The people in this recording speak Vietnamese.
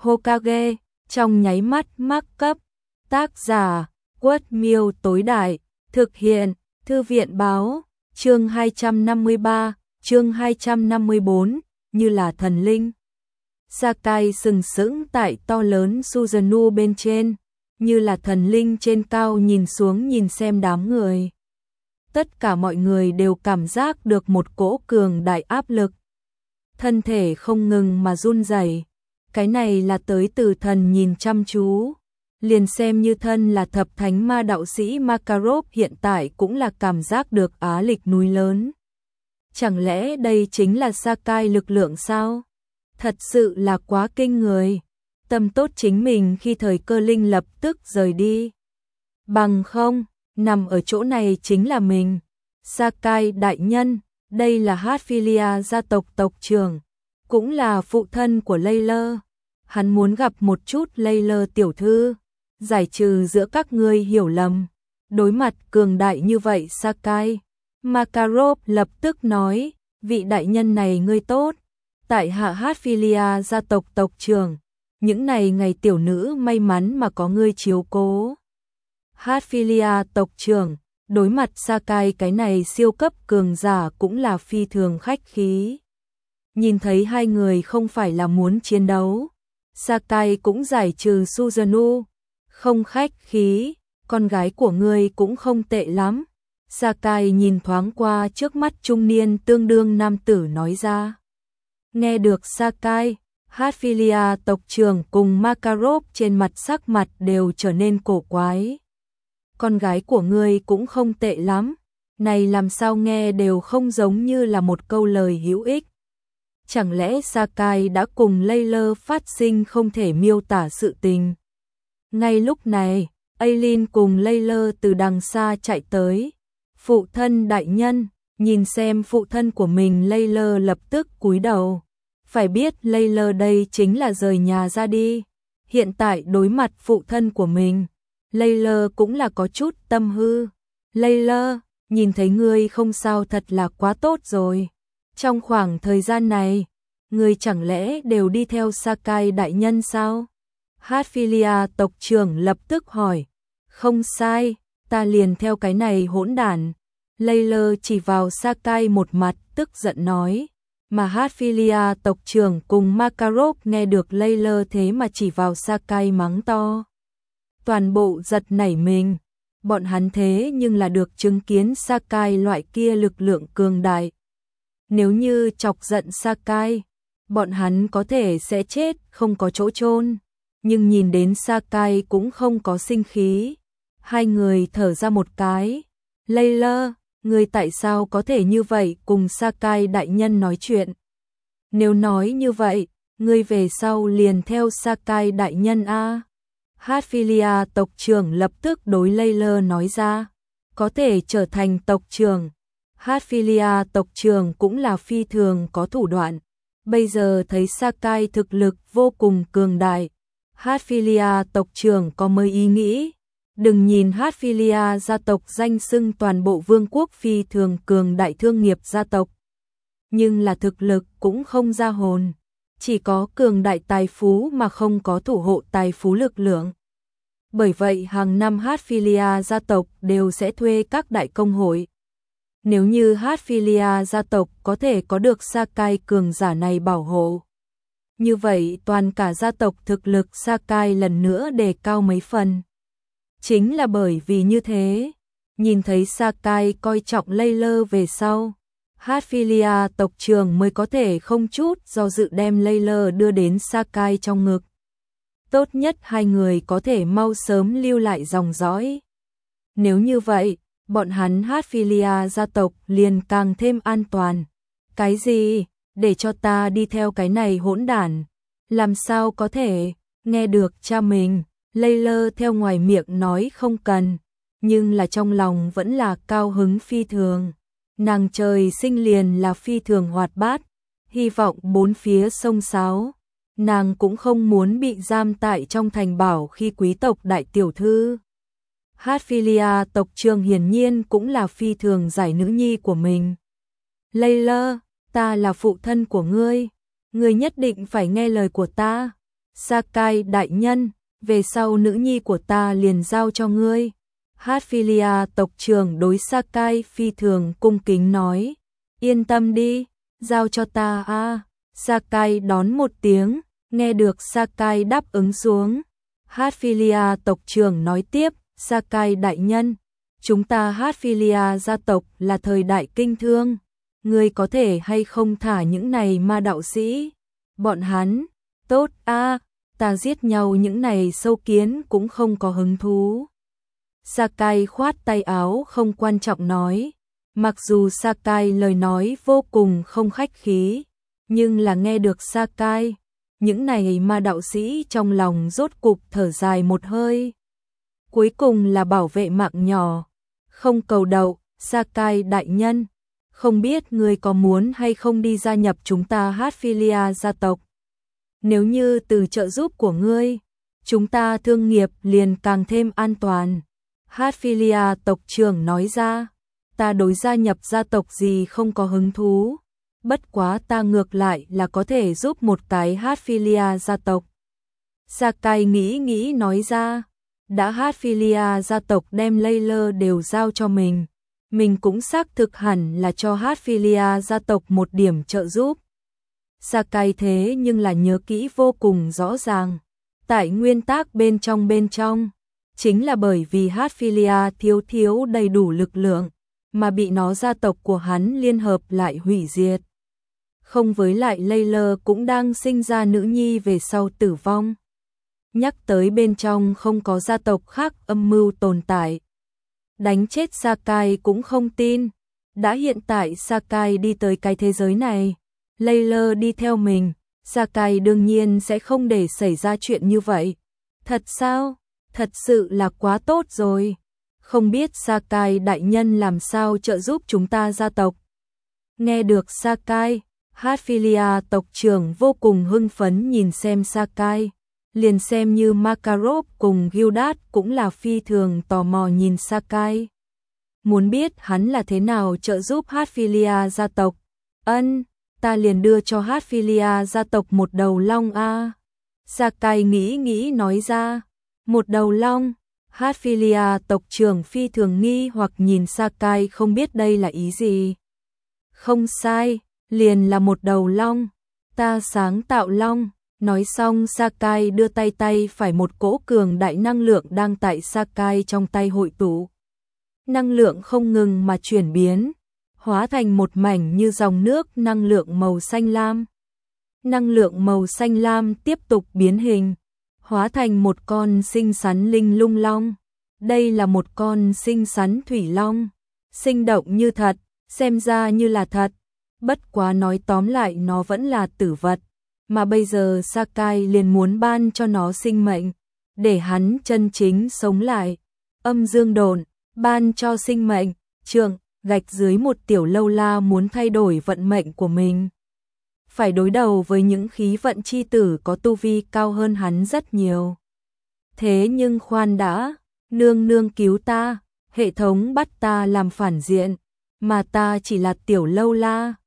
Hokage, trong nháy mắt mắc cấp. Tác giả, Quất Miêu tối đại, thực hiện, Thư viện báo, chương 253, chương 254, như là thần linh. Sakai sừng sững tại to lớn Susanoo bên trên, như là thần linh trên cao nhìn xuống nhìn xem đám người. Tất cả mọi người đều cảm giác được một cỗ cường đại áp lực. Thân thể không ngừng mà run rẩy. Cái này là tới từ thần nhìn chăm chú. Liền xem như thân là thập thánh ma đạo sĩ Makarov hiện tại cũng là cảm giác được áp lực núi lớn. Chẳng lẽ đây chính là Sakai lực lượng sao? Thật sự là quá kinh người. Tâm tốt chính mình khi thời cơ linh lập tức rời đi. Bằng không, nằm ở chỗ này chính là mình. Sakai đại nhân, đây là Hatfilia gia tộc tộc trưởng, cũng là phụ thân của Layla. Hắn muốn gặp một chút Layla tiểu thư, giải trừ giữa các ngươi hiểu lầm. Đối mặt cường đại như vậy Sakai, Makarov lập tức nói, vị đại nhân này ngươi tốt. Tại hạ Hatfilia gia tộc tộc trưởng, những này ngày tiểu nữ may mắn mà có ngươi chiếu cố. Hatfilia tộc trưởng, đối mặt Sakai cái này siêu cấp cường giả cũng là phi thường khách khí. Nhìn thấy hai người không phải là muốn chiến đấu, Sakai cũng giải trừ Susanoo, không khách khí, con gái của ngươi cũng không tệ lắm. Sakai nhìn thoáng qua trước mắt trung niên tương đương nam tử nói ra. Nghe được Sakai, Hatfilia tộc trưởng cùng Makarov trên mặt sắc mặt đều trở nên cổ quái. Con gái của ngươi cũng không tệ lắm, này làm sao nghe đều không giống như là một câu lời hữu ích. Chẳng lẽ Sakai đã cùng Layla phát sinh không thể miêu tả sự tình. Ngay lúc này, Aileen cùng Layla từ đằng xa chạy tới. Phụ thân đại nhân, nhìn xem phụ thân của mình Layla lập tức cúi đầu. Phải biết Layla đây chính là rời nhà ra đi. Hiện tại đối mặt phụ thân của mình, Layla cũng là có chút tâm hư. Layla, nhìn thấy ngươi không sao thật là quá tốt rồi. Trong khoảng thời gian này, ngươi chẳng lẽ đều đi theo Sakai đại nhân sao? Hatfilia tộc trưởng lập tức hỏi. Không sai, ta liền theo cái này hỗn đản. Layla chỉ vào Sakai một mặt tức giận nói. Mà Hatfilia tộc trưởng cùng Makarov nghe được Layla thế mà chỉ vào Sakai mắng to. Toàn bộ giật nảy mình. Bọn hắn thế nhưng là được chứng kiến Sakai loại kia lực lượng cường đại. Nếu như chọc giận Sakai, bọn hắn có thể sẽ chết không có chỗ chôn. Nhưng nhìn đến Sakai cũng không có sinh khí. Hai người thở ra một cái. Layla, ngươi tại sao có thể như vậy cùng Sakai đại nhân nói chuyện? Nếu nói như vậy, ngươi về sau liền theo Sakai đại nhân a. Hatfilia tộc trưởng lập tức đối Layla nói ra. Có thể trở thành tộc trưởng. Hatfilia tộc trưởng cũng là phi thường có thủ đoạn. Bây giờ thấy Sakai thực lực vô cùng cường đại. Hatfilia tộc trưởng có mới ý nghĩ. Đừng nhìn Hatfilia gia tộc danh xưng toàn bộ vương quốc phi thường cường đại thương nghiệp gia tộc. Nhưng là thực lực cũng không ra hồn. Chỉ có cường đại tài phú mà không có thủ hộ tài phú lực lượng. Bởi vậy hàng năm Hatfilia gia tộc đều sẽ thuê các đại công hội. Nếu như Hatfilia gia tộc có thể có được Sakai cường giả này bảo hộ. Như vậy toàn cả gia tộc thực lực Sakai lần nữa đề cao mấy phần. Chính là bởi vì như thế, nhìn thấy Sakai coi trọng Layla về sau, Hatfilia tộc trưởng mới có thể không chút do dự đem Layla đưa đến Sakai trong ngực. Tốt nhất hai người có thể mau sớm lưu lại dòng dõi. Nếu như vậy, bọn hắn Hatfilia gia tộc liền càng thêm an toàn. Cái gì? Để cho ta đi theo cái này hỗn đản? Làm sao có thể? Nghe được cha mình, Layla theo ngoài miệng nói không cần, nhưng là trong lòng vẫn là cao hứng phi thường. Nàng trời sinh liền là phi thường hoạt bát, hy vọng bốn phía xông xáo. Nàng cũng không muốn bị giam tại trong thành bảo khi quý tộc đại tiểu thư. Hatfilia tộc trưởng hiển nhiên cũng là phi thường giải nữ nhi của mình. Layla, ta là phụ thân của ngươi, ngươi nhất định phải nghe lời của ta. Sakai đại nhân, về sau nữ nhi của ta liền giao cho ngươi. Hatfilia tộc trưởng đối Sakai phi thường cung kính nói, yên tâm đi, giao cho ta a. Sakai đón một tiếng, nghe được Sakai đáp ứng xuống. Hatfilia tộc trưởng nói tiếp, Sakai đại nhân, chúng ta Hatfilia gia tộc là thời đại kinh thương, ngươi có thể hay không thả những này ma đạo sĩ? Bọn hắn, tốt a, ta giết nhau những này sâu kiến cũng không có hứng thú. Sakai khoát tay áo không quan trọng nói, mặc dù Sakai lời nói vô cùng không khách khí, nhưng là nghe được Sakai, những này ma đạo sĩ trong lòng rốt cục thở dài một hơi. Cuối cùng là bảo vệ mạng nhỏ, không cầu đậu, Sakai đại nhân, không biết người có muốn hay không đi gia nhập chúng ta Hatfilia gia tộc. Nếu như từ trợ giúp của ngươi, chúng ta thương nghiệp liền càng thêm an toàn. Hatfilia tộc trưởng nói ra, ta đối gia nhập gia tộc gì không có hứng thú, bất quá ta ngược lại là có thể giúp một cái Hatfilia gia tộc. Sakai nghĩ nói ra, đã Hatfilia gia tộc đem Layla đều giao cho mình cũng xác thực hẳn là cho Hatfilia gia tộc một điểm trợ giúp. Sakai thế nhưng là nhớ kỹ vô cùng rõ ràng, tại nguyên tắc bên trong, chính là bởi vì Hatfilia thiếu đầy đủ lực lượng, mà bị nó gia tộc của hắn liên hợp lại hủy diệt. Không với lại Layla cũng đang sinh ra nữ nhi về sau tử vong. Nhắc tới bên trong không có gia tộc khác âm mưu tồn tại. Đánh chết Sakai cũng không tin. Đã hiện tại Sakai đi tới cái thế giới này, Layla đi theo mình, Sakai đương nhiên sẽ không để xảy ra chuyện như vậy. Thật sao? Thật sự là quá tốt rồi. Không biết Sakai đại nhân làm sao trợ giúp chúng ta gia tộc. Nghe được Sakai, Hatfilia tộc trưởng vô cùng hưng phấn nhìn xem Sakai, liền xem như Makarov cùng Gildas cũng là phi thường tò mò nhìn Sakai. Muốn biết hắn là thế nào trợ giúp Hatfilia gia tộc. Ta liền đưa cho Hatfilia gia tộc một đầu long a. Sakai nghĩ nói ra, một đầu long. Hatfilia tộc trưởng phi thường nghi hoặc nhìn Sakai không biết đây là ý gì. Không sai, liền là một đầu long, ta sáng tạo long. Nói xong Sakai đưa tay phải một cỗ cường đại năng lượng đang tại Sakai trong tay hội tụ. Năng lượng không ngừng mà chuyển biến, hóa thành một mảnh như dòng nước năng lượng màu xanh lam. Năng lượng màu xanh lam tiếp tục biến hình, hóa thành một con xinh xắn linh lung long. Đây là một con xinh xắn thủy long, sinh động như thật, xem ra như là thật. Bất quá nói tóm lại nó vẫn là tử vật, mà bây giờ Sakai liền muốn ban cho nó sinh mệnh, để hắn chân chính sống lại. Âm dương độn, ban cho sinh mệnh, trường, gạch dưới một tiểu lâu la muốn thay đổi vận mệnh của mình. Phải đối đầu với những khí vận chi tử có tu vi cao hơn hắn rất nhiều. Thế nhưng khoan đã, nương cứu ta, hệ thống bắt ta làm phản diện, mà ta chỉ là tiểu lâu la.